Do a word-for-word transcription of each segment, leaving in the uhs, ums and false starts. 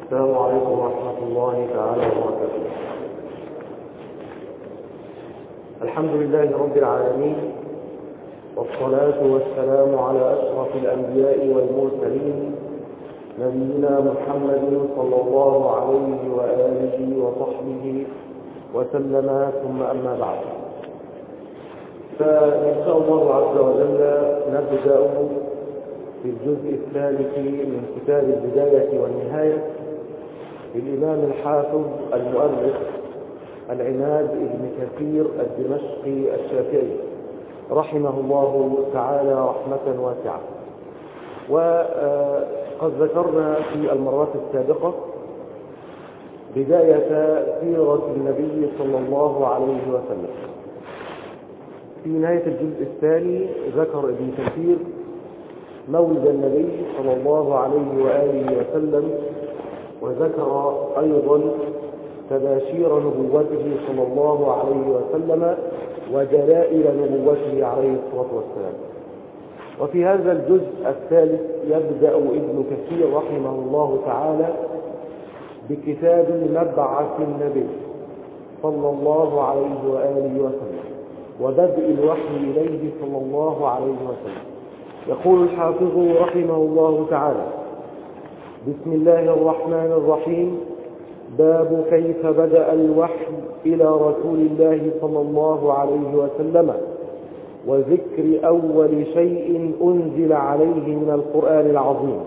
السلام عليكم ورحمة الله تعالى وبركاته. الحمد لله رب العالمين، والصلاة والسلام على أشرف الأنبياء والمرسلين نبينا محمد صلى الله عليه وآله وصحبه وسلم، ثم أما بعد، فإن شاء الله عز وجل نبدأ في الجزء الثالث من كتاب البداية والنهاية للإمام الحافظ المؤرخ العماد بن كثير الدمشقي الشافعي رحمه الله تعالى رحمة واسعة. وقد ذكرنا في المرات السابقة بداية سيرة النبي صلى الله عليه وسلم. في نهاية الجزء الثاني ذكر ابن كثير مولد النبي صلى الله عليه وآله وسلم، وذكر أيضا تباشير نبوته صلى الله عليه وسلم ودلائل نبوته عليه الصلاة والسلام. وفي هذا الجزء الثالث يبدأ ابن كثير رحمه الله تعالى بكتاب مبعث النبي صلى الله عليه وآله وسلم وبدء الوحي إليه صلى الله عليه وسلم. يقول الحافظ رحمه الله تعالى: بسم الله الرحمن الرحيم. باب كيف بدأ الوحي إلى رسول الله صلى الله عليه وسلم، وذكر أول شيء أنزل عليه من القرآن العظيم.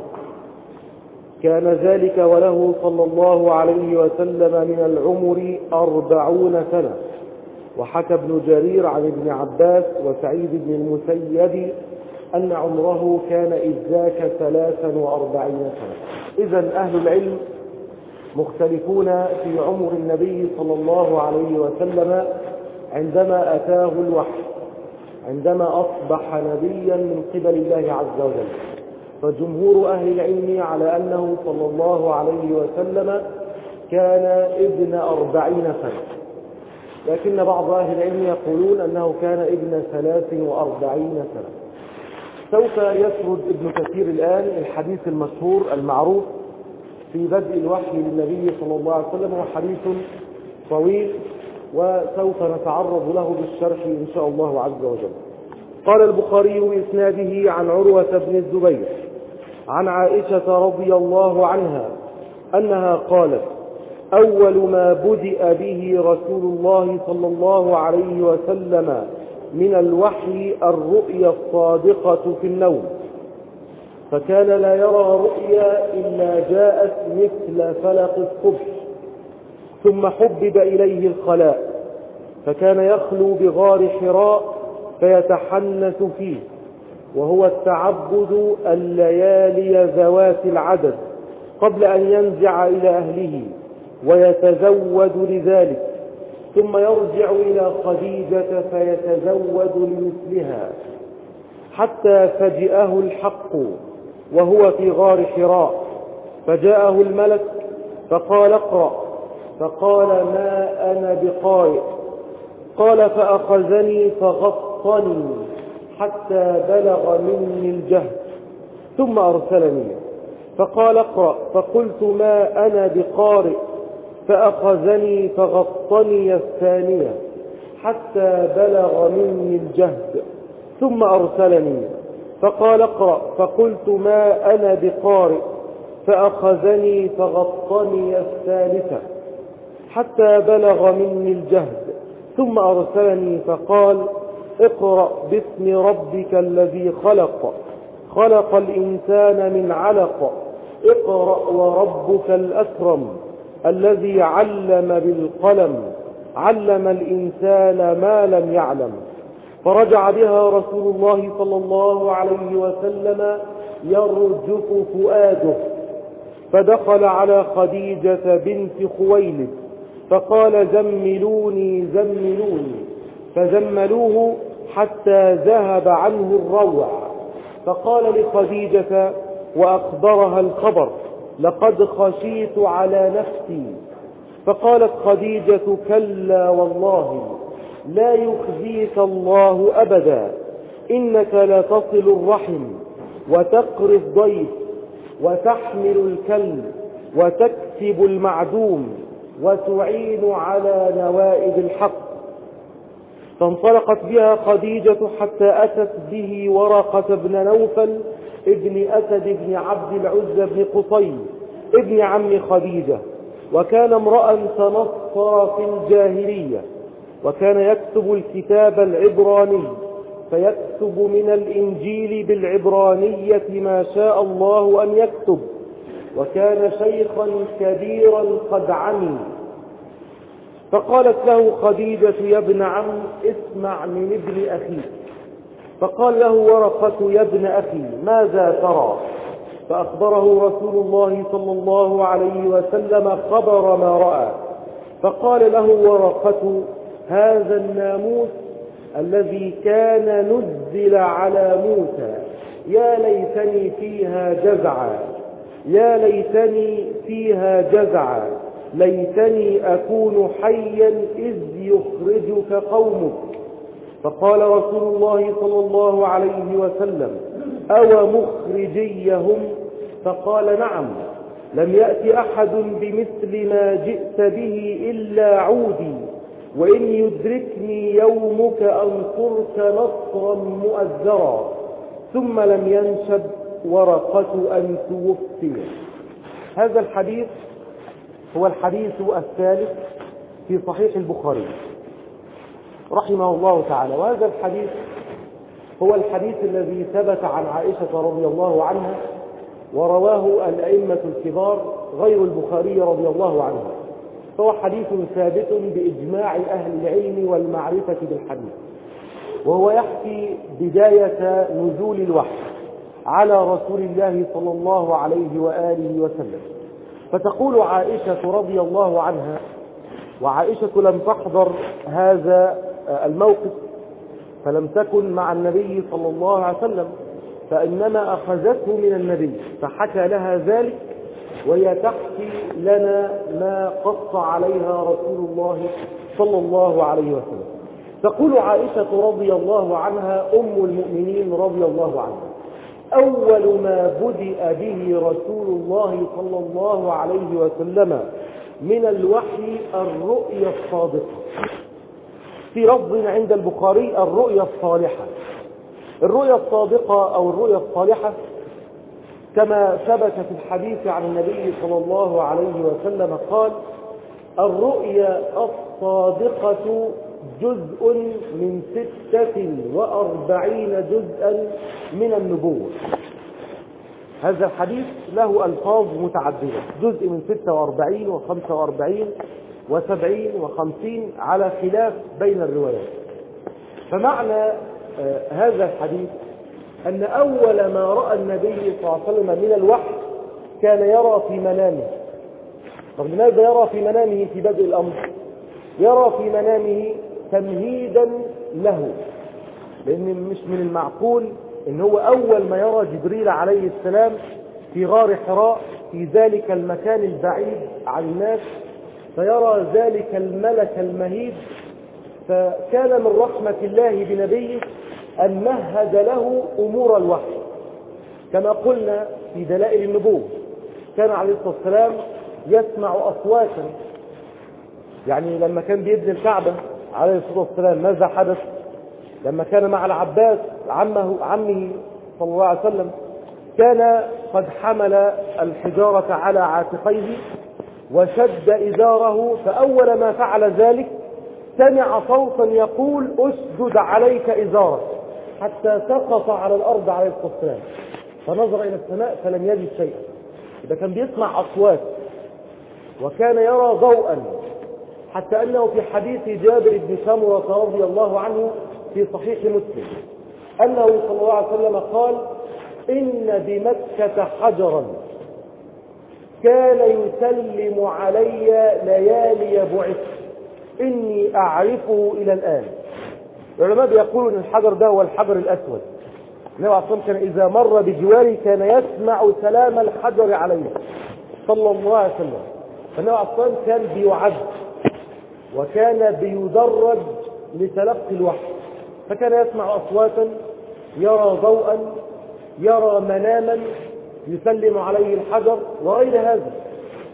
كان ذلك وله صلى الله عليه وسلم من العمر أربعون سنة. وحكى ابن جرير عن ابن عباس وسعيد بن المسيب أن عمره كان إذ ذاك ثلاثا وأربعين سنة. إذن أهل العلم مختلفون في عمر النبي صلى الله عليه وسلم عندما أتاه الوحي، عندما أصبح نبيا من قبل الله عز وجل. فجمهور أهل العلم على أنه صلى الله عليه وسلم كان ابن أربعين سنة، لكن بعض أهل العلم يقولون أنه كان ابن ثلاث وأربعين سنة. سوف يسرد ابن كثير الآن الحديث المشهور المعروف في بدء الوحي للنبي صلى الله عليه وسلم، وحديث طويل وسوف نتعرض له بالشرح إن شاء الله عز وجل. قال البخاري بإسناده عن عروة بن الزبير عن عائشة رضي الله عنها أنها قالت: أول ما بدأ به رسول الله صلى الله عليه وسلم من الوحي الرؤيا الصادقة في النوم، فكان لا يرى رؤيا إلا جاءت مثل فلق الصبح، ثم حبب إليه الخلاء، فكان يخلو بغار حراء فيتحنث فيه، وهو التعبد الليالي ذوات العدد قبل أن ينزع إلى أهله ويتزود لذلك، ثم يرجع إلى خديجة فيتزود لمثلها، حتى فجأه الحق وهو في غار حراء، فجاءه الملك فقال: اقرأ. فقال: ما أنا بقارئ. قال: فأخذني فغطني حتى بلغ مني الجهد، ثم أرسلني. فقال: اقرأ. فقلت: ما أنا بقارئ. فأخذني فغطني الثانية حتى بلغ مني الجهد، ثم أرسلني. فقال: اقرأ. فقلت: ما أنا بقارئ. فأخذني فغطني الثالثة حتى بلغ مني الجهد، ثم أرسلني. فقال: اقرأ باسم ربك الذي خلق خلق الإنسان من علق اقرأ وربك الأكرم الذي علم بالقلم علم الإنسان ما لم يعلم. فرجع بها رسول الله صلى الله عليه وسلم يرجف فؤاده، فدخل على خديجة بنت خويلد فقال: زملوني زملوني، فزملوه حتى ذهب عنه الروع. فقال لخديجة وأخبرها الخبر: لقد خشيت على نفسي. فقالت خديجة: كلا والله لا يخزيك الله أبدا، إنك لتصل الرحم وتقري الضيف وتحمل الكلب وتكسب المعدوم وتعين على نوائب الحق. فانطلقت بها خديجة حتى أتت به ورقة بن نوفل ابن أسد بن عبد العزى بن قصي ابن عم خديجة، وكان امرأ تنصر في الجاهلية، وكان يكتب الكتاب العبراني، فيكتب من الإنجيل بالعبرانية ما شاء الله أن يكتب، وكان شيخا كبيرا قد عمي. فقالت له خديجة: يا ابن عم اسمع من ابن أخيك. فقال له ورقة: يا ابن أخي ماذا ترى؟ فأخبره رسول الله صلى الله عليه وسلم خبر ما رأى. فقال له ورقة: هذا الناموس الذي كان نزل على موسى، يا ليتني فيها جزعا، يا ليتني فيها جزعا، ليتني أكون حيا إذ يخرجك قومك. فقال رسول الله صلى الله عليه وسلم: أو مخرجيهم؟ فقال: نعم، لم يأت أحد بمثل ما جئت به إلا عودي، وإن يدركني يومك أنصرك نصرا مؤزرا. ثم لم ينشب ورقة أن توفي. هذا الحديث هو الحديث الثالث في صحيح البخاري رحمه الله تعالى، وهذا الحديث هو الحديث الذي ثبت عن عائشة رضي الله عنها ورواه الأئمة الكبار غير البخاري رضي الله عنه، فهو حديث ثابت بإجماع أهل العلم والمعرفة بالحديث، وهو يحكي بداية نزول الوحي على رسول الله صلى الله عليه وآله وسلم. فتقول عائشة رضي الله عنها، وعائشة لم تحضر هذا الموقف فلم تكن مع النبي صلى الله عليه وسلم، فإنما أخذته من النبي فحكى لها ذلك، وهي تحكي لنا ما قص عليها رسول الله صلى الله عليه وسلم. تقول عائشة رضي الله عنها أم المؤمنين رضي الله عنها: أول ما بدأ به رسول الله صلى الله عليه وسلم من الوحي الرؤيا الصادقة، في لفظ عند البخاري الرؤيا الصالحة. الرؤيا الصادقة أو الرؤيا الصالحة كما ثبت في الحديث عن النبي صلى الله عليه وسلم قال: الرؤيا الصادقة جزء من ستة وأربعين جزءا من النبوة. هذا الحديث له ألفاظ متعددة، جزء من ستة وأربعين وخمسة وأربعين وسبعين وخمسين على خلاف بين الروايات. فمعنى آه هذا الحديث أن أول ما رأى النبي صلى الله عليه وسلم من الوحي كان يرى في منامه. طب لماذا يرى في منامه في بدء الأمر؟ يرى في منامه تمهيدا له، لأن مش من المعقول إن هو أول ما يرى جبريل عليه السلام في غار حراء في ذلك المكان البعيد عن الناس فيرى ذلك الملك المهيب. فكان من رحمة الله بنبيه أن مهد له أمور الوحي، كما قلنا في دلائل النبوة كان عليه الصلاة والسلام يسمع أصواتا. يعني لما كان بيبني الكعبة عليه الصلاة والسلام ماذا حدث؟ لما كان مع العباس عمه, عمه صلى الله عليه وسلم كان قد حمل الحجارة على عاتقيه وشد إزاره، فأول ما فعل ذلك سمع صوتا يقول: أشدد عليك إزارك، حتى سقط على الأرض عليه الصلاة والسلام، فنظر إلى السماء فلم يجد شيئا. إذا كان بيسمع أصوات وكان يرى ضوءا، حتى أنه في حديث جابر بن سمرة رضي الله عنه في صحيح مسلم أنه صلى الله عليه وسلم قال: إن بمكة حجرا كان يسلم علي ليالي بعث إني أعرفه إلى الآن. العلماء بيقولوا أن الحجر ده هو الحجر الأسود. النبي عليه الصلاة والسلام كان إذا مر بجواره كان يسمع سلام الحجر عليه صلى الله عليه وسلم. فالنبي عليه الصلاة والسلام كان بيعد وكان بيدرج لتلقي الوحي، فكان يسمع أصواتا، يرى ضوءا، يرى مناما يسلم عليه الحجر وغير هذا.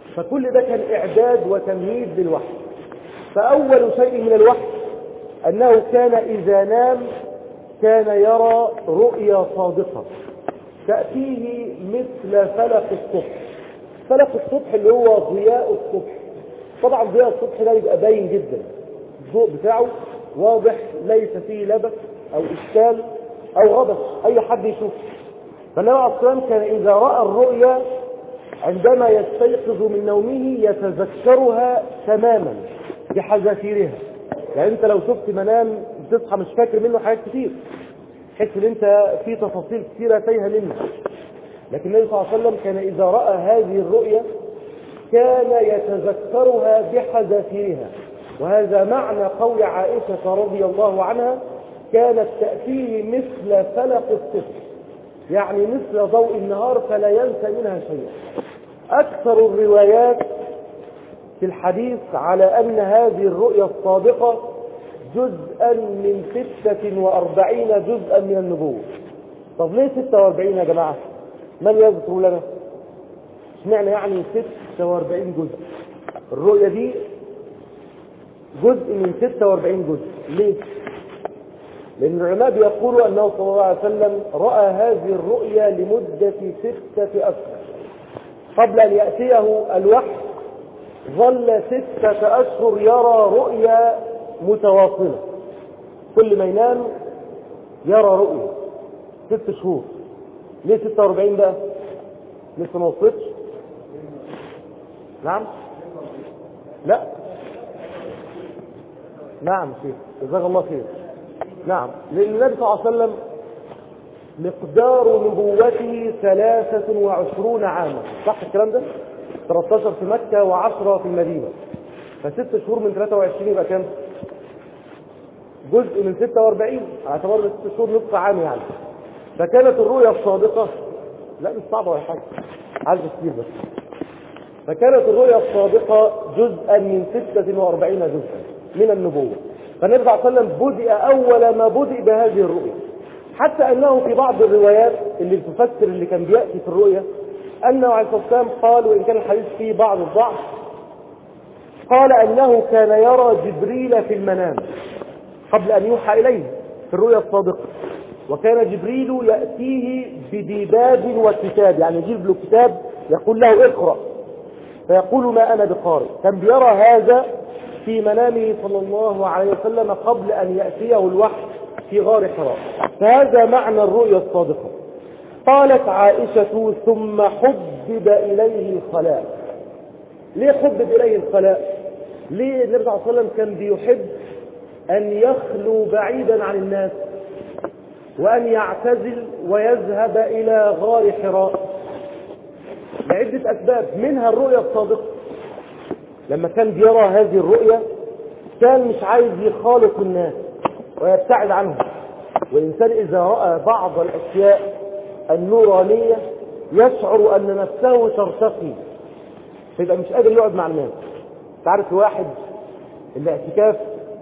فكل ده كان إعداد وتمهيد للوحي. فأول شيء من الوحي أنه كان إذا نام كان يرى رؤيا صادقة تأتيه مثل فلق الصبح. فلق الصبح اللي هو ضياء الصبح. طبعا ضياء الصبح ده يبقى باين جدا، الضوء بتاعه واضح ليس فيه لبس أو إشكال أو غبش، أي حد يشوف. فالنبي عليه الصلاة والسلام كان إذا رأى الرؤيا عندما يستيقظ من نومه يتذكرها تماما بحذافيرها. يعني انت لو شفت منام بتصحى مش فاكر منه حاجات كتير، تحس ان انت في تفاصيل كتيرة تايهة منه، لكن النبي صلى الله عليه وسلم كان اذا رأى هذه الرؤيا كان يتذكرها بحذافيرها. وهذا معنى قول عائشة رضي الله عنها كانت تأتيه مثل فلق الصبح، يعني مثل ضوء النهار فلا ينسى منها شيئا. أكثر الروايات في الحديث على أن هذه الرؤيا الصادقة جزءا من ستة وأربعين جزءا من النبوة. طب ليه ستة وأربعين يا جماعة؟ من يذكر لنا؟ اشمعنى يعني ستة وأربعين جزء؟ الرؤيا دي جزء من ستة وأربعين جزء. ليه؟ لأن العلماء بيقولوا أنه صلى الله عليه وسلم رأى هذه الرؤيا لمدة ستة أشهر. قبل أن يأتيه الوحي ظل ستة أشهر يرى رؤيا متواصلة، كل ما ينام يرى رؤيا ست شهور. ليه ستة وأربعين بقى؟ لسه ما وصلتش؟ نعم؟ لا نعم شيخ جزاك الله خير. نعم، لأن النبي صلى الله عليه وسلم مقدار نبوته ثلاثة وعشرون عاما، صح الكلام ده؟ ثلاثة عشر في مكة وعشرة في المدينة، فست شهور من ثلاثة وعشرين يبقى كام؟ جزء من ستة وأربعين، على اعتبار ست شهور نصف عام يعني. فكانت الرؤيا الصادقة، لا مش صعبة ولا حاجة، عايز كتير بس. فكانت الرؤيا الصادقة جزءا من ستة وأربعين جزءا من النبوة. فالنبي صلى الله عليه وسلم بدأ أول ما بدأ بهذه الرؤيا، حتى أنه في بعض الروايات اللي بتفسر اللي كان بيأتي في الرؤيا أنه عليه الصلاة والسلام قال، وإن كان الحديث فيه بعض الضعف، قال أنه كان يرى جبريل في المنام قبل أن يوحى إليه في الرؤيا الصادقة، وكان جبريل يأتيه بديباج وكتاب، يعني يجيب له كتاب يقول له اقرأ فيقول ما أنا بقارئ. كان بيرى هذا في منامه صلى الله عليه وسلم قبل أن يأتيه الوحي في غار حراء. فهذا معنى الرؤيا الصادقة. قالت عائشة ثم حبب إليه الخلاء. ليه حبب إليه الخلاء؟ ليه النبي صلى الله عليه وسلم كان بيحب أن يخلو بعيدا عن الناس وأن يعتزل ويذهب إلى غار حراء؟ لعدة أسباب، منها الرؤيا الصادقة. لما كان بيرى هذه الرؤيا كان مش عايز يخالط الناس ويبتعد عنهم. والإنسان إذا رأى بعض الأشياء النورانية يشعر أن نفسه ترتقي، فيبقى مش قادر يقعد مع الناس. تعرف واحد الاعتكاف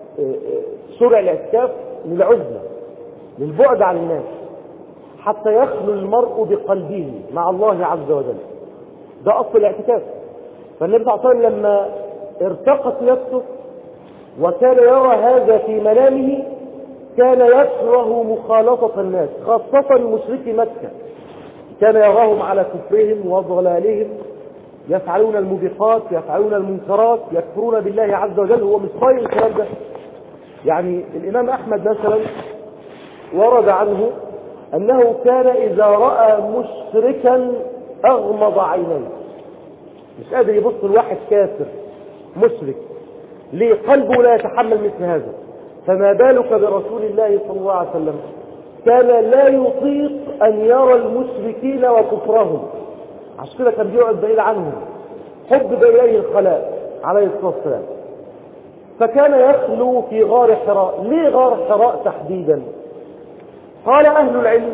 شرع الاعتكاف للعزلة، للبعد عن الناس، حتى يخلو المرء بقلبه مع الله عز وجل. ده أصل الاعتكاف. فالنبي صلى الله عليه وسلم لما ارتقت نفسه وكان يرى هذا في منامه كان يكره مخالطة الناس، خاصة مشركي مكة. كان يراهم على كفرهم وضلالهم، يفعلون الموبقات، يفعلون المنكرات، يكفرون بالله عز وجل. هو مش طايق الكلام ده. يعني الإمام أحمد مثلا ورد عنه أنه كان إذا رأى مشركا أغمض عينيه، مش قادر يبص الواحد كافر مشرك، ليه؟ قلبه لا يتحمل مثل هذا. فما بالك برسول الله صلى الله عليه وسلم؟ كان لا يطيق أن يرى المشركين وكفرهم، عشان كده كان بيقعد بعيد عنهم. حب إليه الخلاء عليه الصلاة والسلام. فكان يخلو في غار حراء. ليه غار حراء تحديدا؟ قال أهل العلم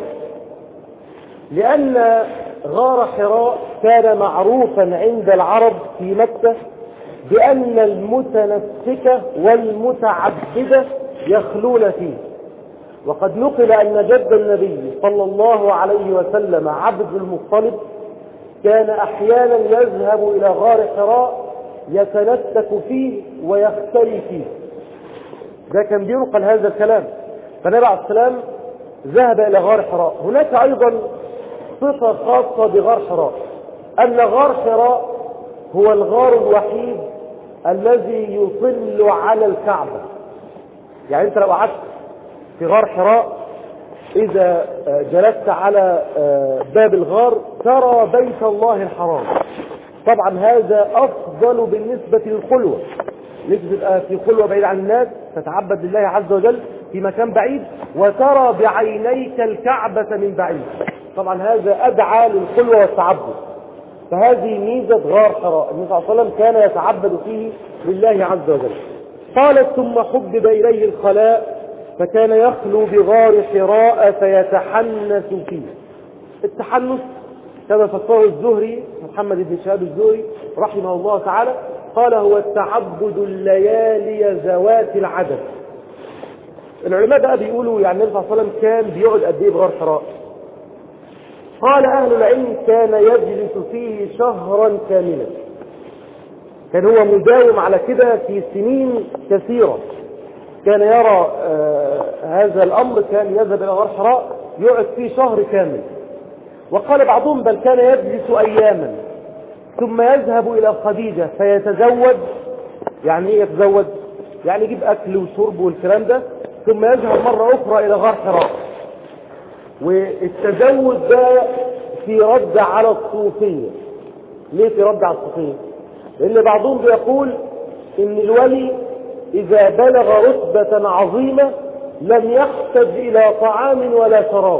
لأن غار حراء كان معروفا عند العرب في مكة بأن المتنسك والمتعبد يخلون فيه. وقد نقل أن جد النبي صلى الله عليه وسلم عبد المطلب كان أحيانا يذهب إلى غار حراء يتنسك فيه ويختلي فيه. ده كان بينقل هذا الكلام. فالنبي عليه السلام ذهب إلى غار حراء. هناك أيضا صفة خاصة بغار حراء، أن غار حراء هو الغار الوحيد الذي يطل على الكعبة. يعني أنت لو قعدت في غار حراء إذا جلست على باب الغار ترى بيت الله الحرام. طبعا هذا أفضل بالنسبة للخلوة، نسبة في خلوة بعيد عن الناس تتعبد لله عز وجل في مكان بعيد وترى بعينيك الكعبة من بعيد. طبعا هذا أدعى للخلوة والتعبد. فهذه ميزة غار حراء، النبي صلى الله عليه وسلم كان يتعبد فيه لله عز وجل. قالت ثم حبب إليه الخلاء فكان يخلو بغار حراء فيتحنث فيه. التحنث كما فسره الزهري محمد بن شهاب الزهري رحمه الله تعالى، قال هو التعبد الليالي ذوات العدد. العلماء بقى بيقولوا يعني النبي صلى الله عليه وسلم كان بيقعد قد ايه بغار حراء؟ قال أهل العلم كان يجلس فيه شهرا كاملا. كان هو مداوم على كده في سنين كثيرة. كان يرى آه هذا الأمر، كان يذهب إلى غار حراء يقعد فيه شهر كامل. وقال بعضهم بل كان يجلس أياما ثم يذهب إلى خديجة فيتزود. يعني إيه يتزود؟ يعني يجيب أكل وشرب والكلام ده، ثم يذهب مرة أخرى إلى غار حراء. والتزود ده في رد على الصوفية. ليه في رد على الصوفية؟ لأن بعضهم بيقول إن الولي إذا بلغ رتبة عظيمة لم يحتاج إلى طعام ولا شراب،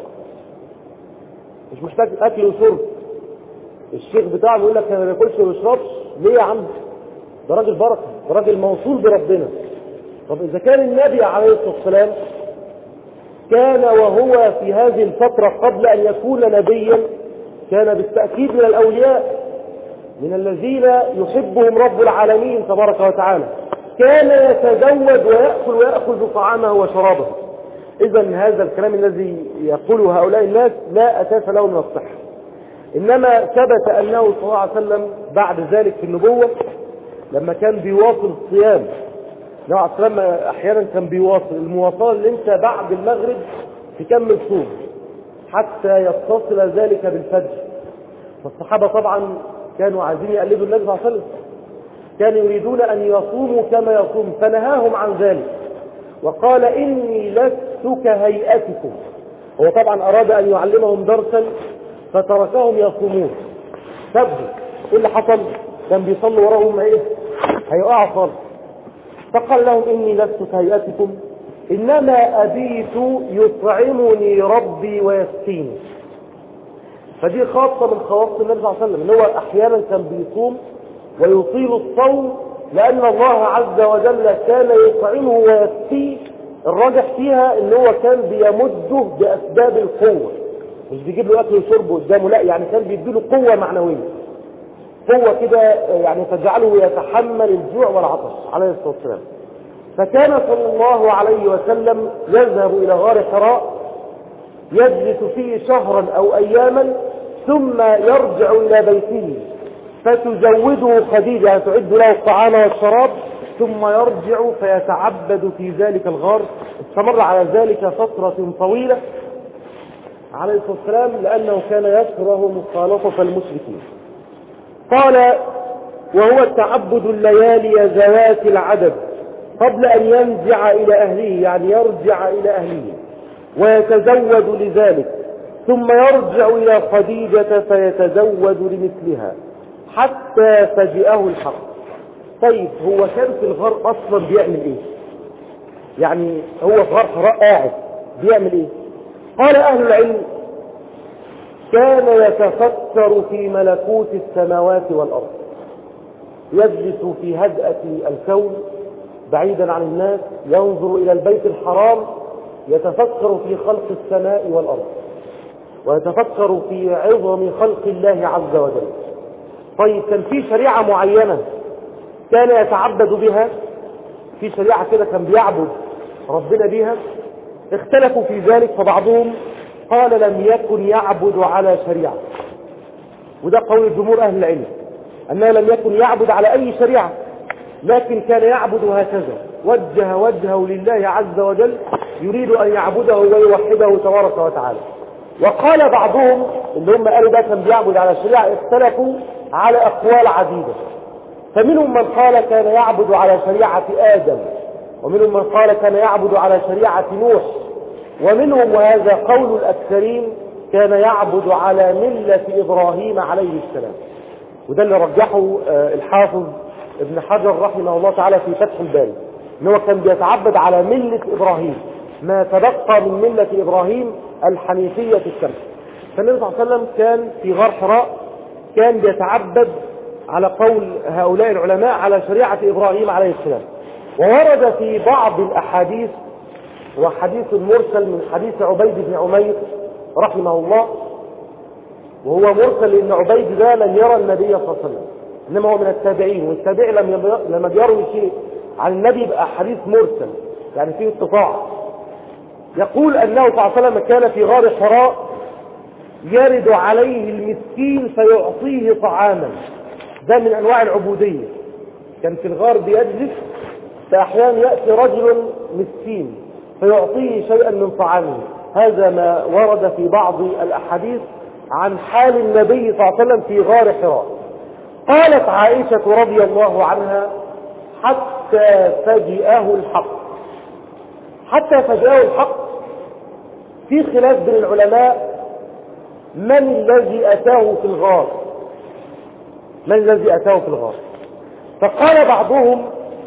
مش محتاج أكل وشرب. الشيخ بتاعه بيقول لك ما بياكلش وما بيشربش. ليه يا عم؟ ده راجل بركة، ده راجل موصول بربنا. طب إذا كان النبي عليه الصلاة والسلام كان وهو في هذه الفترة قبل أن يكون نبيا كان بالتأكيد من الأولياء، من الذين يحبهم رب العالمين تبارك وتعالى، كان يتزود ويأكل ويأخذ طعامه وشرابه. إذا هذا الكلام الذي يقوله هؤلاء الناس لا أساس له من الصحة. إنما ثبت أنه صلى الله عليه وسلم بعد ذلك في النبوة لما كان بيواصل الصيام، النبي عليه السلام أحيانا كان بيواصل المواصلة اللي انت بعد المغرب تكمل صوم حتى يتصل ذلك بالفجر. فالصحابة طبعا كانوا عايزين يقلدوا النبي صلى الله عليه وسلم، كانوا يريدون أن يصوموا كما يصوم، فنهاهم عن ذلك وقال إني لست كهيئتكم. هو طبعا أراد أن يعلمهم درسا فتركهم يصومون. سبوا إيه اللي حصل؟ كان بيصلوا وراهم ايه؟ هيقعوا خالص. فقال لهم إني لست كهيئتكم إنما أبيت يطعمني ربي ويسقيني. فدي خاصة من خواص النبي صلى الله عليه وسلم، إن هو أحيانا كان بيصوم ويطيل الصوم لأن الله عز وجل كان يطعمه ويسقيه. الراجح فيها إن هو كان بيمده بأسباب القوة، مش بيجيب له أكل وشرب قدامه، لا، يعني كان بيديله قوة معنوية، قوة كده يعني تجعله يتحمل الجوع والعطش عليه الصلاة والسلام. فكان صلى الله عليه وسلم يذهب إلى غار حراء يجلس فيه شهرا أو أياما ثم يرجع إلى بيته فتزوده خديجة، يعني تعد له الطعام والشراب، ثم يرجع فيتعبد في ذلك الغار. استمر على ذلك فترة طويلة عليه الصلاة والسلام لأنه كان يكره مخالطة المشركين. قال وهو التعبد الليالي ذوات العدد قبل أن ينزع إلى أهله، يعني يرجع إلى أهله ويتزود لذلك، ثم يرجع إلى خديجة فيتزود لمثلها حتى فجئه الحق. طيب هو كان في الغار أصلا بيعمل إيه؟ يعني هو في غار حراء قاعد بيعمل إيه؟ قال أهل العلم كان يتفكر في ملكوت السماوات والأرض، يجلس في هدأة الكون بعيدا عن الناس، ينظر إلى البيت الحرام، يتفكر في خلق السماء والأرض ويتفكر في عظم خلق الله عز وجل. طيب كان في شريعة معينة كان يتعبد بها، في شريعة كده كان بيعبد ربنا بها؟ اختلفوا في ذلك، فبعضهم قال لم يكن يعبد على شريعة، وده قول جمهور أهل العلم، أنه لم يكن يعبد على أي شريعة، لكن كان يعبد هكذا، وجه وجهه لله عز وجل، يريد أن يعبده ويوحده تبارك وتعالى. وقال بعضهم اللي هم قالوا ده كان بيعبد على شريعة اختلفوا على أقوال عديدة، فمنهم من قال كان يعبد على شريعة آدم، ومنهم من قال كان يعبد على شريعة نوح، ومنهم وهذا قول الأكثرين كان يعبد على ملة إبراهيم عليه السلام. وده اللي رجحه الحافظ ابن حجر رحمه الله تعالى في فتح الباري، انه كان بيتعبد على ملة إبراهيم، ما تبقى من ملة إبراهيم الحنيفية السمحة. فالنبي صلى الله عليه وسلم كان في غار حراء كان بيتعبد على قول هؤلاء العلماء على شريعة إبراهيم عليه السلام. وورد في بعض الأحاديث، وحديث مرسل من حديث عبيد بن عمير رحمه الله، وهو مرسل لأن عبيد ده لم يرى النبي صلى الله عليه وسلم، إنما هو من التابعين، والتابعي لما يروي شيء عن النبي يبقى حديث مرسل يعني فيه انقطاع. يقول أنه صلى الله عليه وسلم كان في غار حراء يرد عليه المسكين فيعطيه طعاما، ده من أنواع العبودية. كان في الغار بيجلس، فأحيانا يأتي رجل مسكين فيعطيه شيئا من طعامه. هذا ما ورد في بعض الأحاديث عن حال النبي صلى الله عليه وسلم في غار حراء. قالت عائشة رضي الله عنها حتى فجئه الحق. حتى فجئه الحق في خلاف بين العلماء من الذي أتاه في الغار، من الذي أتاه في الغار. فقال بعضهم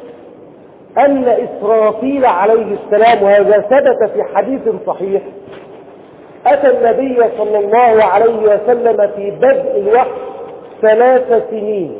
أن إسرافيل عليه السلام، وهذا ثبت في حديث صحيح، أتى النبي صلى الله عليه وسلم في بدء الوحي ثلاث سنين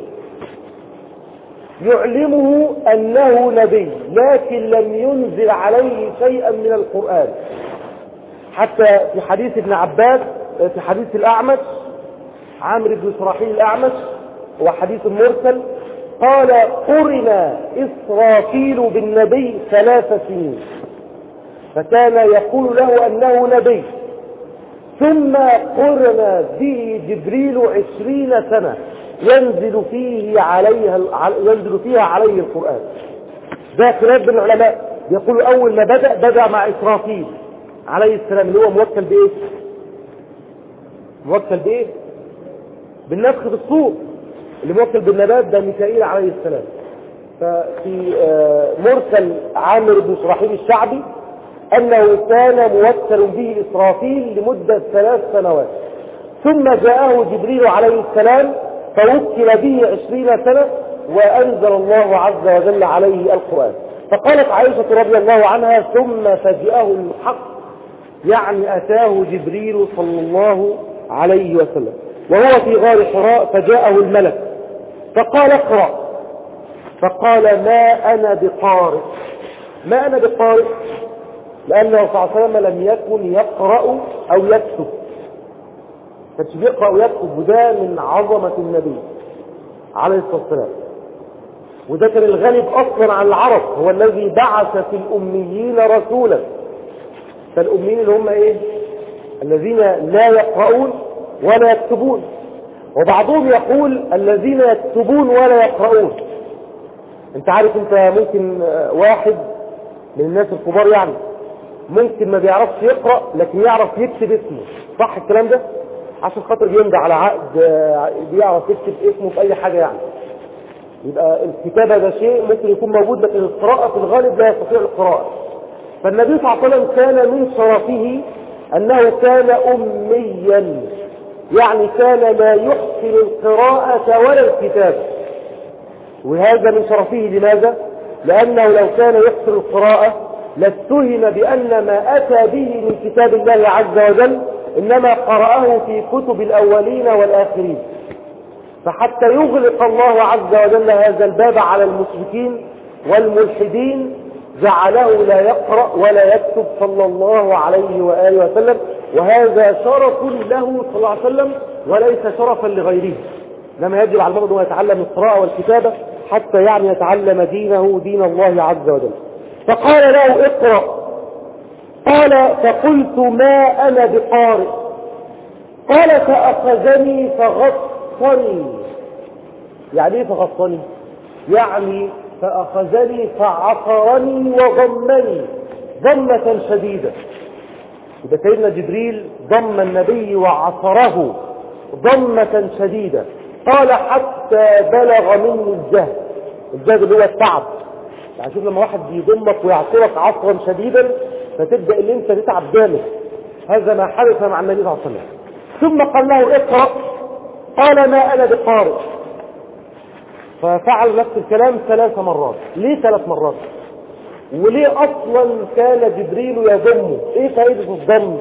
يعلمه أنه نبي، لكن لم ينزل عليه شيئا من القرآن. حتى في حديث ابن عباس، في حديث الأعمش عامر بن شراحيل الأعمش، هو حديث مرسل، قال قرن إسرافيل بالنبي ثلاث سنين، فكان يقول له أنه نبي، ثم قرن به جبريل عشرين سنة ينزل فيه عليها ينزل فيها عليه القرآن. ده خلاف بين العلماء، يقول أول ما بدأ بدأ مع إسرافيل عليه السلام اللي هو موكل بإيه؟ موكل بإيه؟ بالنفخ في الصور. اللي موكل بالنبات ده ميكائيل عليه السلام. ففي مرسل عامر بن شراحيل الشعبي أنه كان موكل به إسرافيل لمدة ثلاث سنوات، ثم جاءه جبريل عليه السلام فوكل به عشرين سنة وأنزل الله عز وجل عليه القرآن. فقالت عائشة رضي الله عنها ثم فجأه الحق، يعني أتاه جبريل صلى الله عليه وسلم وهو في غار حراء، فجاءه الملك فقال اقرأ، فقال ما أنا بقارئ. ما أنا بقارئ لأنه صلى الله عليه وسلم لم يكن يقرأ أو يكتب، كانش بيقرأ ويكتب، وده من عظمة النبي عليه الصلاة والسلام. وده كان الغالب أصلا عن العرب، هو الذي بعث في الأميين رسولا. فالأميين اللي هم إيه؟ الذين لا يقرؤون ولا يكتبون، وبعضهم يقول الذين يكتبون ولا يقرؤون. انت عارف، انت ممكن واحد من الناس الكبار يعني ممكن ما بيعرفش يقرأ لكن يعرف يكتب اسمه، صح الكلام ده؟ عشان خاطر بيمضي على عقد بيعرف يكتب اسمه في اي حاجة يعني. يبقى الكتابة ده شيء ممكن يكون موجود، لكن القراءة في الغالب لا يستطيع القراءة. فالنبي صلى الله عليه وسلم كان من شرفه أنه كان أميا، يعني كان لا يحسن القراءة ولا الكتابة. وهذا من شرفه. لماذا؟ لأنه لو كان يحسن القراءة لاتهم بأن ما أتى به من كتاب الله عز وجل إنما قرأه في كتب الأولين والآخرين. فحتى يغلق الله عز وجل هذا الباب على المشركين والملحدين جعله لا يقرأ ولا يكتب صلى الله عليه وآله وسلم، وهذا شرف له صلى الله عليه وسلم وليس شرفا لغيره. لما يجب على المرء أن يتعلم القراءة والكتابة حتى يعني يتعلم دينه دين الله عز وجل. فقال له اقرأ، قال فقلت ما أنا بقارئ، قال فأخذني فغطني فغطني. يعني ايه فغطني؟ يعني فأخذني فعصرني وضمني ضمة شديدة. إذا سيدنا جبريل ضم النبي وعصره ضمة شديدة، قال حتى بلغ مني الجهد. الجهد اللي هو التعب. يعني شوف لما واحد بيضمك ويعصرك عصرا شديدا فتبدأ اللي انت تتعب جامد. هذا ما حدث مع النبي صلى الله عليه وسلم. ثم قال له اقرأ، قال ما أنا بقارئ. ففعل نفس الكلام ثلاث مرات. ليه ثلاث مرات؟ وليه أصلا كان جبريل يضمه؟ ايه فائدة الضم؟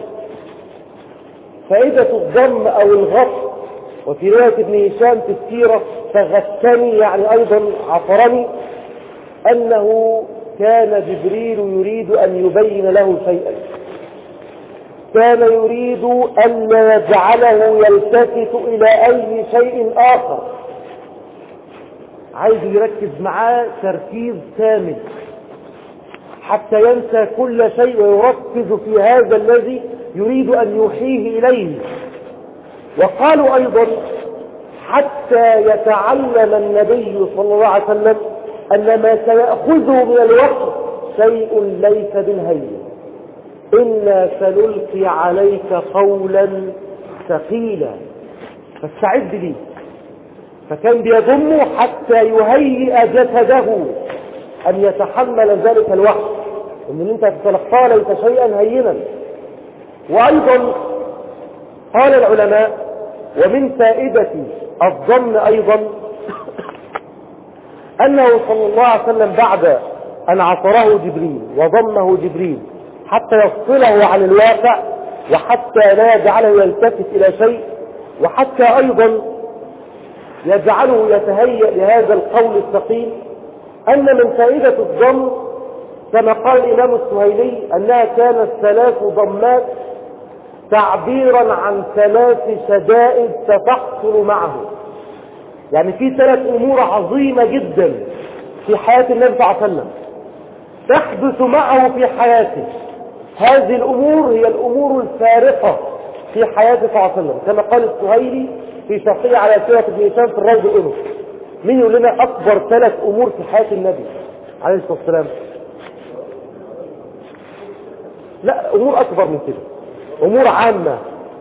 فائدة الضم أو الغط، وفي رواية ابن هشام في السيرة فغتني يعني أيضا عصرني، أنه كان جبريل يريد أن يبين له شيئا. كان يريد أن يجعله يلتفت إلى أي شيء آخر، عايز يركز معاه تركيز كامل حتى ينسى كل شيء ويركز في هذا الذي يريد أن يوحيه إليه. وقالوا أيضا حتى يتعلم النبي صلى الله عليه وسلم أن ما سيأخذه من الوحي شيء ليس بالهين. إنا سنلقي عليك قولا ثقيلا فاستعد لي. فكان بيضمه حتى يهيئ جسده أن يتحمل ذلك الوحي، إن أنت تتلقى ليس شيئا هينا. وأيضا قال العلماء ومن فائدة الضم أيضا أنه صلى الله عليه وسلم بعد أن عصره جبريل وضمه جبريل حتى يفصله عن الواقع وحتى لا يجعله يلتفت إلى شيء وحتى أيضا يجعله يتهيأ لهذا القول الثقيل، أن من فائدة الضم كما قال الإمام السهيلي أنها كانت ثلاث ضمات تعبيرا عن ثلاث شدائد ستحصل معه. يعني في ثلاث أمور عظيمة جدا في حياة النبي صلى الله عليه وسلم تحدث معه في حياته. هذه الأمور هي الأمور الفارقة في حياته صلى الله عليه وسلم، كما قال السهيلي في شرحية على سيرة ابن هشام في الروض الأنف. مين يقول لنا أكبر ثلاث أمور في حياة النبي عليه الصلاة والسلام؟ لا، أمور أكبر من كده، أمور عامة.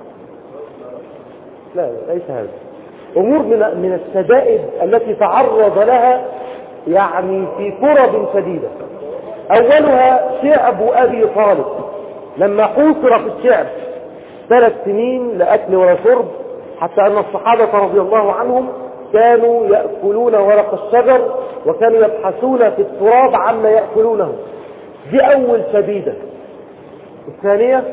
لا ليس هذا، أمور من من الشدائد التي تعرض لها يعني في كرب شديدة. أولها شعب أبي طالب لما حوصر في الشعب ثلاث سنين لا أكل ولا شرب، حتى أن الصحابة رضي الله عنهم كانوا يأكلون ورق الشجر وكانوا يبحثون في التراب عما يأكلونه. دي أول شديدة. الثانية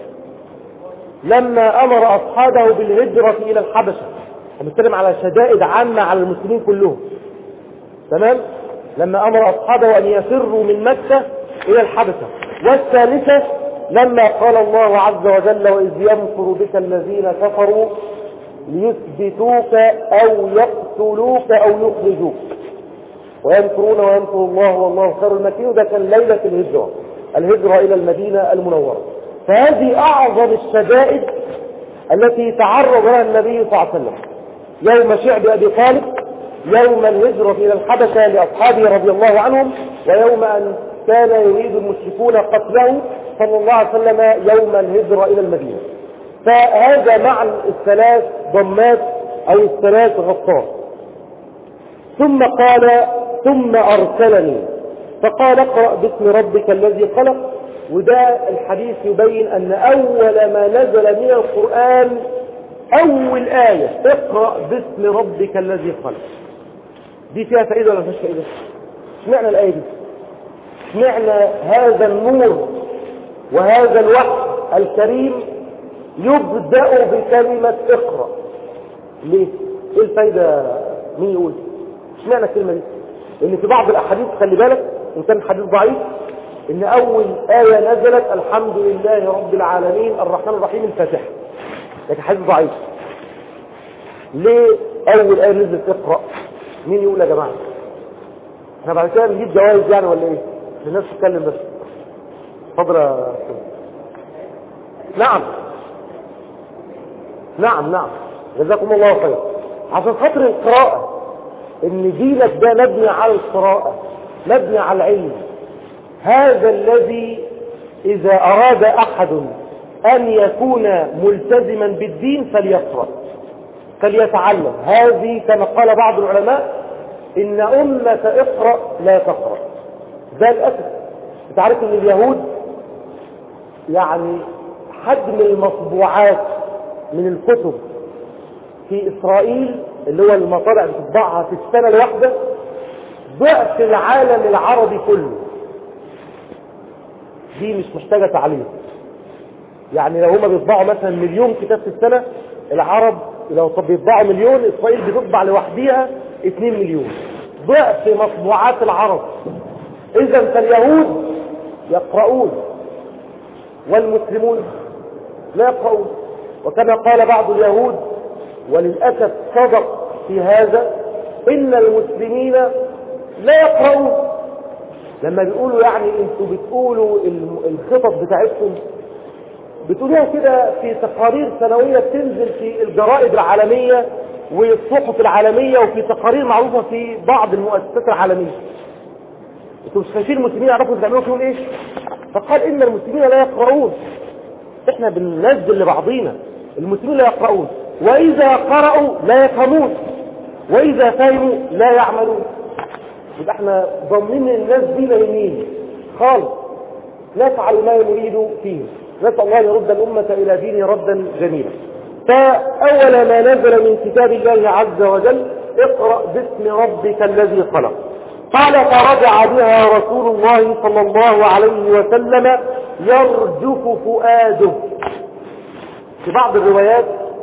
لما أمر أصحابه بالهجرة إلى الحبشة، هنتكلم على شدائد عامة على المسلمين كلهم، تمام؟ لما أمر أصحابه أن يفروا من مكة إلى الحبشة. والثالثة لما قال الله عز وجل وإذ يمكر بك الذين كفروا ليثبتوك أو يقتلوك أو يخرجوك ويمكرون ويمكر الله والله خير الماكرين. ده كان ليلة الهجرة، الهجرة إلى المدينة المنورة. فهذه أعظم الشدائد التي تعرض لها النبي صلى الله عليه وسلم: يوم شعب أبي طالب، يوم الهجرة إلى الحبشة لأصحابه رضي الله عنهم، ويوم أن كان يريد المشركون قتله صلى الله عليه وسلم يوم الهجرة إلى المدينة. فهذا معنى الثلاث ضمات أو الثلاث غطات. ثم قال ثم أرسلني فقال اقرأ باسم ربك الذي خلق. وده الحديث يبين أن أول ما نزل من القرآن أول آية اقرأ باسم ربك الذي خلق. دي فيها فائدة ولا فيهاش فائدة؟ اشمعنى الآية دي؟ اشمعنى هذا النور وهذا الوحي الكريم يبدأ بكلمة اقرأ؟ ليه؟ ايه الفايدة؟ مين يقول؟ اشمعنى الكلمة دي؟ لأن في بعض الأحاديث خلي بالك إن كان الحديث ضعيف إن أول آية نزلت الحمد لله رب العالمين الرحمن الرحيم الفاتحة، لكن حديث ضعيف. ليه أول آية نزلت اقرأ؟ مين يقول يا جماعة؟ احنا بعد كده نجيب جوائز يعني ولا ايه؟ الناس تتكلم بس. اتفضل يا نعم نعم نعم جزاكم الله خير. عشان خاطر القراءة، ان دينك ده مبني على القراءة، مبني على العلم. هذا الذي اذا اراد احد ان يكون ملتزما بالدين فليقرأ، فليتعلم. هذه كما قال بعض العلماء ان امة اقرأ لا تقرأ. ده الاسف. انت عارف ان اليهود يعني حجم المطبوعات من الكتب في اسرائيل اللي هو المطابع بتطبعها في السنة الواحدة ضعف العالم العربي كله. دي مش محتاجة تعليم. يعني لو هما بيطبعوا مثلا مليون كتاب في السنة، العرب لو بيطبعوا مليون، اسرائيل بتطبع لوحديها اتنين مليون، ضعف مطبوعات العرب. اذا فاليهود يقرؤون والمسلمون لا يقرؤون. وكما قال بعض اليهود وللأسف صدق في هذا، إن المسلمين لا يقرؤون. لما بيقولوا يعني انتوا بتقولوا الخطط بتاعتكم بتقولوها كده في تقارير سنوية بتنزل في الجرائد العالمية والصحف العالمية وفي تقارير معروفة في بعض المؤسسات العالمية. انتوا مش خايفين المسلمين يعرفوا تعملوا فيهم ايه؟ فقال ان المسلمين لا يقرؤون. احنا بننزل لبعضينا المسلمين لا يقرؤون، واذا قرأوا لا يفهمون، واذا فهموا لا يعملون. يبقى احنا ضامنين الناس دي نايمين خالص، نفعل ما يريد فيه. نسأل الله ان يرد الامة الى دينه ردا جميلا. فاول ما نزل من كتاب الله عز وجل اقرأ باسم ربك الذي خلق. قال فرجع بها رسول الله صلى الله عليه وسلم يرجف فؤاده. في بعض الروايات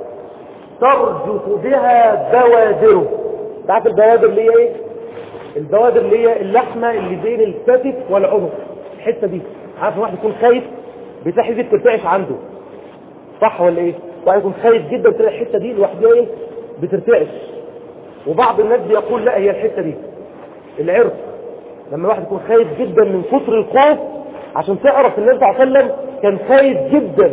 ترجف بها بوادره. تعرف البوادر اللي هي ايه؟ البوادر اللي هي اللحمة اللي بين الكتف والعنق، الحتة دي. عارف واحد يكون خايف بتلاقي دي بترتعش عنده، صح ولا ايه؟ واحد يكون خايف جدا بتلاقي الحتة دي لوحدها ايه؟ بترتعش. وبعض الناس بيقول لا هي الحتة دي العرق. لما واحد يكون خايف جدا من كتر الخوف، عشان تعرف النبي صلى الله عليه وسلم كان خايف جدا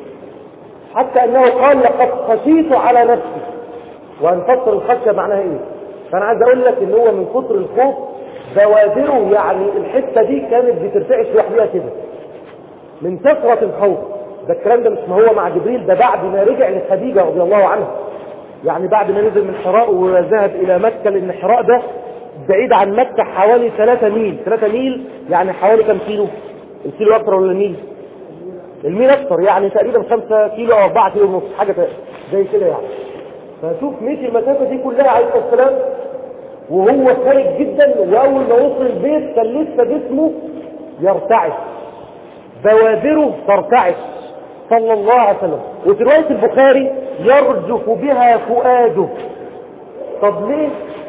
حتى انه قال لقد خشيت على نفسي. وهنفسر الخشيه معناها ايه. فانا عايز اقول لك ان هو من كتر الخوف بوادره، يعني الحته دي كانت بترتعش لوحدها كده من كثره الخوف. ده الكلام ده مش ما هو مع جبريل، ده بعد ما رجع لخديجه رضي الله عنها، يعني بعد ما نزل من حراء وذهب الى مكه، لان حراء ده بعيد عن مكة حوالي ثلاثة ميل. ثلاثة ميل يعني حوالي كم كيلو؟ الكيلو اكتر ولا الميل؟ الميل اكتر، يعني تقريبا خمسة كيلو او اربعة كيلو ونص، حاجة زي كده يعني. فشوف مشي المسافة دي كلها عليه السلام وهو خارج جدا، واول ما وصل البيت كان لسه جسمه يرتعش، بوادره ترتعش صلى الله عليه وسلم. وفي رواية البخاري يرجف بها فؤاده. طب ليه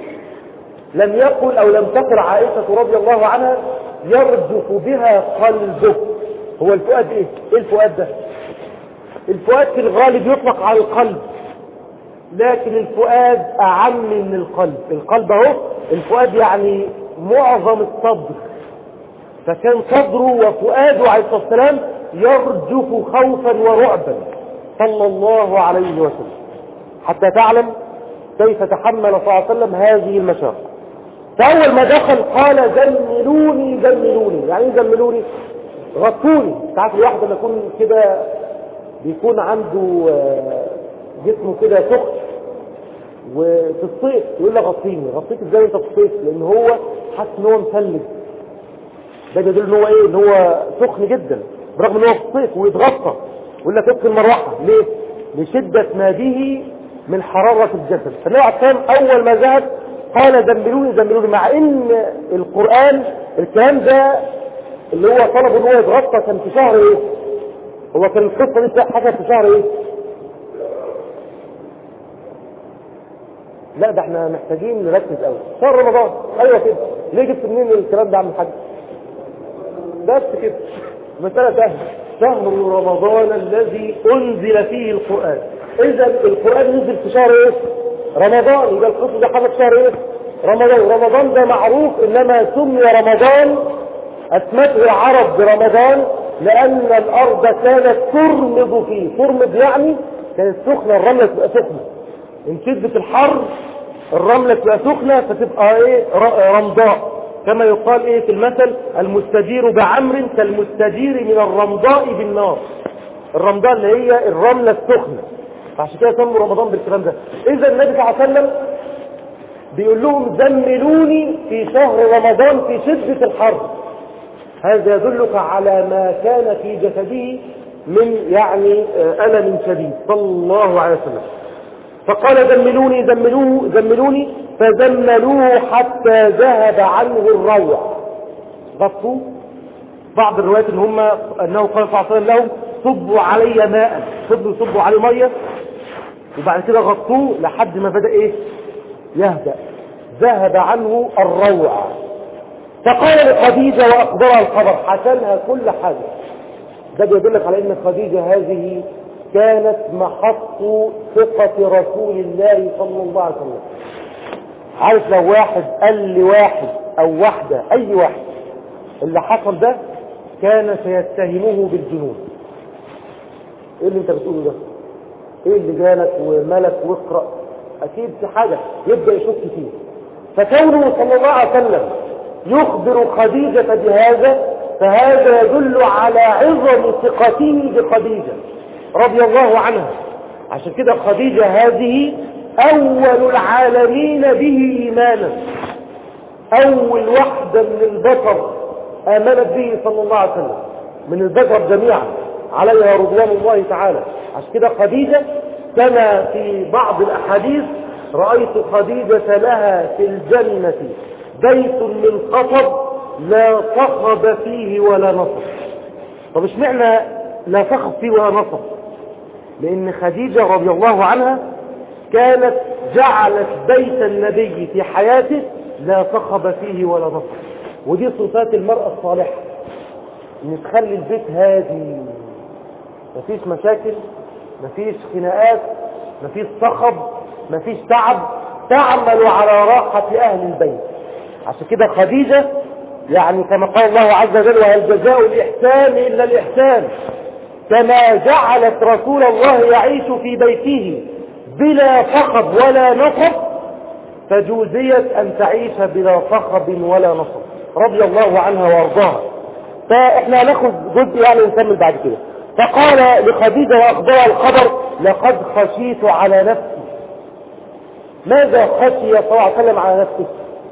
لم يقل او لم تقل عائشة رضي الله عنها يرجف بها قلبه؟ هو الفؤاد ايه؟ ايه الفؤاد ده؟ الفؤاد في الغالب يطلق على القلب، لكن الفؤاد اعم من القلب. القلب اهو، الفؤاد يعني معظم الصدر. فكان صدره وفؤاده عليه الصلاة والسلام يرجف خوفا ورعبا صلى الله عليه وسلم، حتى تعلم كيف تحمل صلى الله عليه وسلم هذه المشاق. فأول ما دخل قال زملوني زملوني. يعني ايه زملوني؟ غطوني. تعرف الواحد لما يكون كده بيكون عنده جسمه كده سخن وفي الصيف يقول لك غطيني. غطيك ازاي انت في الصيف؟ لان هو حاسس ان هو مثلج. ده بيدل ان هو ايه؟ ان هو سخن جدا برغم ان هو في الصيف ويتغطى. يقول لك اطفي المروحه. ليه؟ لشده ما به من حراره الجسد. فالنبي عليه الصلاه والسلام اول ما ذهب قال زملوني زملوني، مع ان القرآن الكلام ده اللي هو طلب ان هو يتغطى كان في شهر ايه؟ هو كان القصة دي حصلت في شهر ايه؟ لا ده احنا محتاجين نركز قوي. شهر رمضان. ايوه كده. ليه جبت منين الكلام ده يا عم الحاج؟ بس كده مسألة سهلة. شهر رمضان الذي انزل فيه القرآن. اذا القرآن نزل في شهر ايه؟ رمضان. يبقى القصة ده حصل في شهر ايه؟ رمضان. رمضان ده معروف انما سمي رمضان، اسمته العرب برمضان لان الارض كانت ترمض فيه. ترمض يعني كانت سخنة، الرملة تبقى سخنة. ان شدة الحر الرملة تبقى سخنة فتبقى ايه رمضاء، كما يقال ايه في المثل المستجير بعمر كالمستجير من الرمضاء بالنار. الرمضاء اللي هي الرملة السخنة، فعشان كده سموا رمضان بالكلام ده. اذا النبي صلى الله عليه وسلم بيقول لهم زملوني في شهر رمضان في شدة الحر، هذا يدلك على ما كان في جسده من يعني ألم شديد صلى الله عليه وسلم. فقال زملوني زملوه زملوني فزملوه حتى ذهب عنه الروع. غطوا بعض الروايات ان هم انه قال صلى الله عليه وسلم لهم صبوا علي ماء، صبوا صبوا عليه ميه وبعد كده غطوه لحد ما بدأ ايه يهدأ، ذهب عنه الروع. فقال لخديجة وأخبرها الخبر، حكلها كل حاجة. ده بيدلك على ان خديجة هذه كانت محط ثقة رسول الله صلى الله عليه وسلم. عارف لو واحد قال لواحد او واحدة اي واحد اللي حصل ده كان سيتهمه بالجنون. ايه اللي انت بتقوله ده؟ ايه اللي جالك وملك واقرأ؟ اكيد في حاجة يبدأ يشك فيه. فكونه صلى الله عليه وسلم يخبر خديجة بهذا فهذا يدل على عظم ثقته بخديجة رضي الله عنها. عشان كده خديجة هذه أول العالمين به إيمانا، أول واحدة من البشر آمنت به صلى الله عليه وسلم من البشر جميعا عليها رضوان الله تعالى. عشان كده خديجة كما في بعض الأحاديث رأيت خديجة لها في الجنة بيت من قصب لا صخب فيه ولا نصب. طب ايش معنى لا صخب فيه ولا نصب؟ لأن خديجة رضي الله عنها كانت جعلت بيت النبي في حياته لا صخب فيه ولا نصب. ودي صفات المرأة الصالحة، ان تخلي البيت هادي، مفيش مشاكل، مفيش خناقات، مفيش صخب، مفيش تعب، تعمل على راحة أهل البيت. عشان كده خديجة يعني كما قال الله عز وجل وهل جزاء الإحسان إلا الإحسان، كما جعلت رسول الله يعيش في بيته بلا صخب ولا نصب فجوزيت أن تعيش بلا صخب ولا نصب رضي الله عنها وارضاها. فإحنا هناخذ جزء يعني نكمل بعد كده. فقال لخديجة وأخبرها الخبر لقد خشيت على نفسي. ماذا خشي صلى الله عليه وسلم على نفسه؟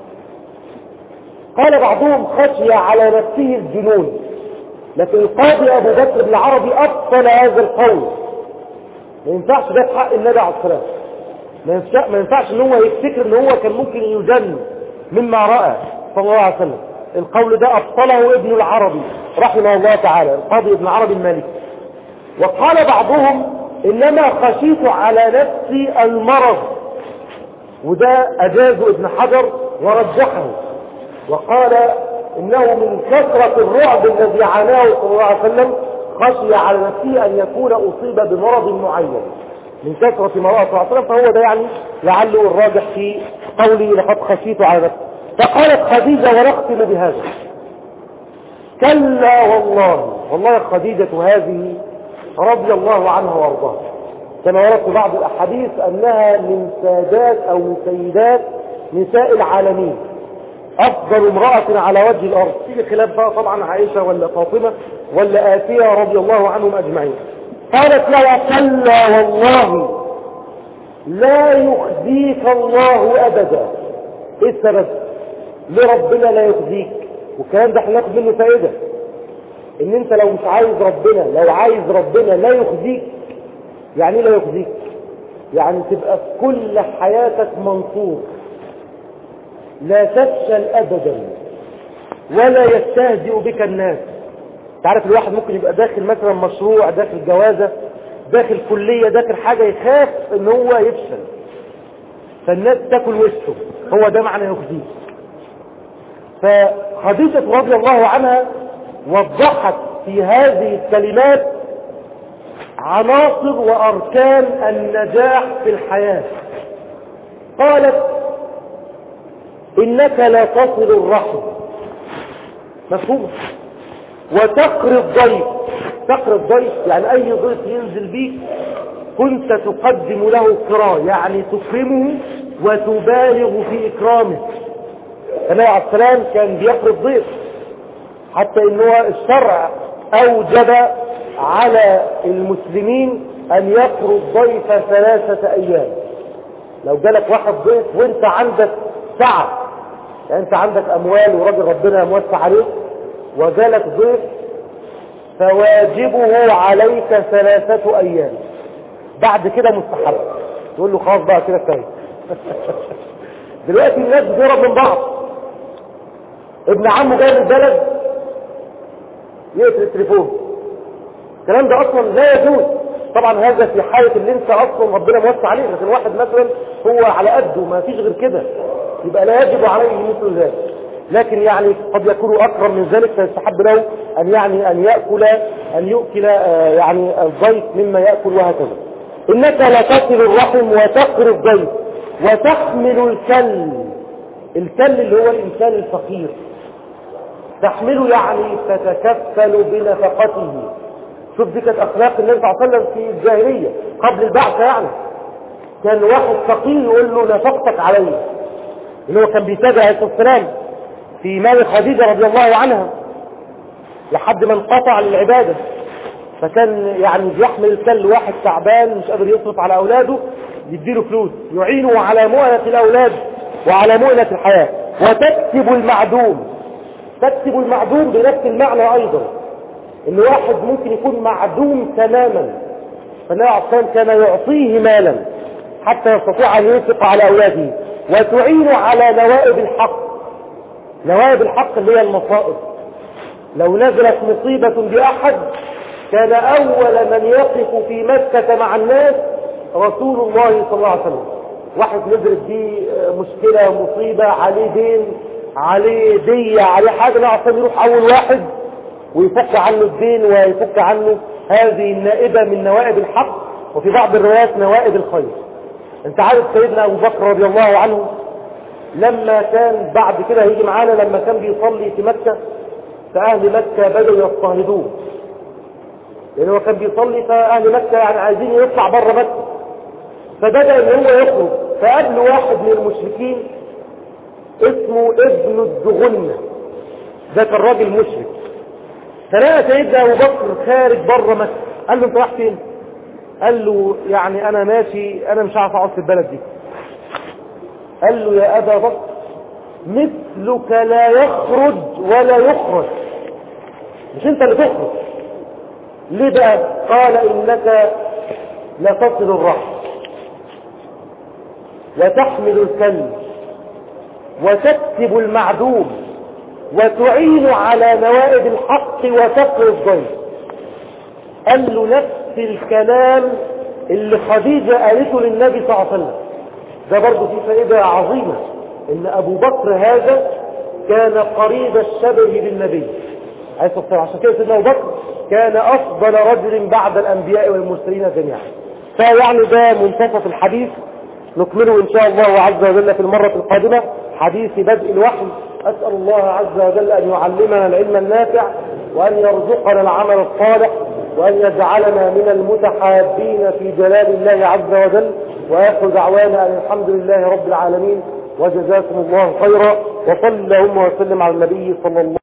قال بعضهم خشي على نفسه الجنون، لكن القاضي أبو بكر بن العربي أبطل هذا القول. ما ينفعش ده في حق النبي عليه الصلاة والسلام، ما ينفعش ان هو يفتكر ان هو كان ممكن يجن مما رأى صلى الله عليه وسلم. القول ده أبطله ابن العربي رحمه الله تعالى، القاضي ابن العربي المالكي. وقال بعضهم إنما خشيت على نفسي المرض، وده أجازه ابن حجر ورجحه، وقال إنه من كثرة الرعب الذي عاناه صلى الله عليه وسلم خشي على نفسه أن يكون أصيب بمرض معين من كثرة ما رأى صلى الله عليه وسلم. فهو ده يعني لعله الراجح في قولي لقد خشيت على نفسي. فقالت خديجة ونختم بهذا كلا والله، والله خديجة هذه رضي الله عنها وارضاها كما ورد في بعض الأحاديث أنها من سادات أو من سيدات نساء العالمين، أفضل امرأة على وجه الأرض. في خلاف بقى طبعا عائشة ولا فاطمة ولا آسيا رضي الله عنهم أجمعين. قالت لها كلا والله لا يخزيك الله أبدا. إيه السبب؟ لربنا لا يخزيك. والكلام ده احنا ناخد منه فائدة، ان انت لو مش عايز ربنا، لو عايز ربنا لا يخزيك. يعني لا يخزيك؟ يعني تبقى في كل حياتك منصور، لا تفشل ابدا ولا يستهزئ بك الناس. تعرف الواحد ممكن يبقى داخل مثلا مشروع، داخل جوازة، داخل كلية، داخل حاجة، يخاف ان هو يفشل فالناس تاكل وشه. هو ده معنى يخزيك. فخديجة رضي الله عنها وضحت في هذه الكلمات عناصر وأركان النجاح في الحياة. قالت إنك لا تصل الرحم، مفهوم، وتقري الضيف. تقري الضيف يعني أي ضيف ينزل بيك كنت تقدم له القراء، يعني تكرمه وتبالغ في إكرامه. النبي عليه السلام كان بيقري الضيف، حتى إنه الشرع أوجب على المسلمين أن يقروا الضيف ثلاثة أيام. لو جالك واحد ضيف وانت عندك سعة، يعني انت عندك أموال وراجل ربنا موسع عليك، وجالك ضيف، فواجبه عليك ثلاثة أيام. بعد كده مستحب تقول له خلاص بقى كده كفايه. دلوقتي الناس بتهرب من بعض، ابن عمه جاي من البلد يقفل التليفون، الكلام ده اصلا لا يجوز. طبعا هذا في حالة اللي انت اصلا ربنا موسع عليه، لكن واحد مثلا هو على قده ما فيش غير كده، يبقى لا يجب عليه مثل ذلك. لكن يعني قد يكون اكثر من ذلك، فيستحب له ان يعني ان ياكل ان يؤكل يعني الضيف مما ياكل وهكذا. انك لا تصل الرحم وتقر الضيف وتحمل الكل. الكل اللي هو الانسان الفقير، تحمله يعني تتكفل بنفقته. شوف دي كانت اخلاق النبي صلى الله عليه وسلم في الجاهليه قبل البعثه. يعني كان واحد فقير يقول له نفقتك علي، اللي هو كان بيتاجر عليه الصلاه والسلام في مال خديجه رضي الله عنها لحد ما انقطع للعباده. فكان يعني بيحمل الكل، واحد تعبان مش قادر يصرف على اولاده يديله فلوس يعينه على مؤنة الاولاد وعلى مؤنة الحياه. وتكسب المعدوم، تكسب المعدوم بنفس المعنى ايضا، ان واحد ممكن يكون معدوم تماما، فالنبي عليه الصلاه والسلام كان يعطيه مالا حتى يستطيع ان ينفق على اولاده. وتعين على نوائب الحق. نوائب الحق اللي هي المصائب. لو نزلت مصيبة بأحد كان أول من يقف في مكة مع الناس رسول الله صلى الله عليه وسلم. واحد نزلت دي مشكلة مصيبة، عليه دين، عليه دية، عليه حاجة، لا عشان يروح أول واحد ويفك عنه الدين ويفك عنه هذه النائبة من نوائب الحق، وفي بعض الروايات نوائب الخير. انت عارف سيدنا أبو بكر رضي الله عنه لما كان بعد كده هيجي معانا، لما كان بيصلي في مكة فأهل مكة بدأوا يضطهدوه، لأنه هو كان بيصلي فأهل مكة يعني عايزين يطلع بره مكة، فبدأ ان هو يخرج. فقابله واحد من المشركين اسمه ابن الدغنة، ده كان راجل مشرك. فلقى سيدنا أبو بكر خارج بره مكة، قال له انت رايح فين؟ قال له يعني انا ماشي، انا مش عارف اقعد في البلد دي. قال له يا ابا بكر مثلك لا يخرج ولا يخرج، مش انت اللي تخرج. ليه بقى؟ قال انك لا تصل الرحم وتحمل الكلب وتكسب المعدوم وتعين على نوائب الحق وتقر الضيف. قال له نفس الكلام اللي خديجة قالته للنبي صلى الله عليه وسلم. ده برضه في فائدة عظيمة، ان ابو بكر هذا كان قريب الشبه بالنبي عليه الصلاة والسلام، عشان كده سيدنا ابو بكر كان افضل رجل بعد الانبياء والمرسلين جميعا. فيعني ده منتصف الحديث، نكمله ان شاء الله عز وجل في المرة القادمة، حديث بدء الوحي. اسأل الله عز وجل ان يعلمنا العلم النافع، وان يرزقنا العمل الصالح، وأن يجعلنا من المتحابين في جلال الله عز وجل. وآخر دعوانا أن الحمد لله رب العالمين، وجزاكم الله خيرا، وصلى اللهم وسلم على النبي صلى الله عليه وسلم.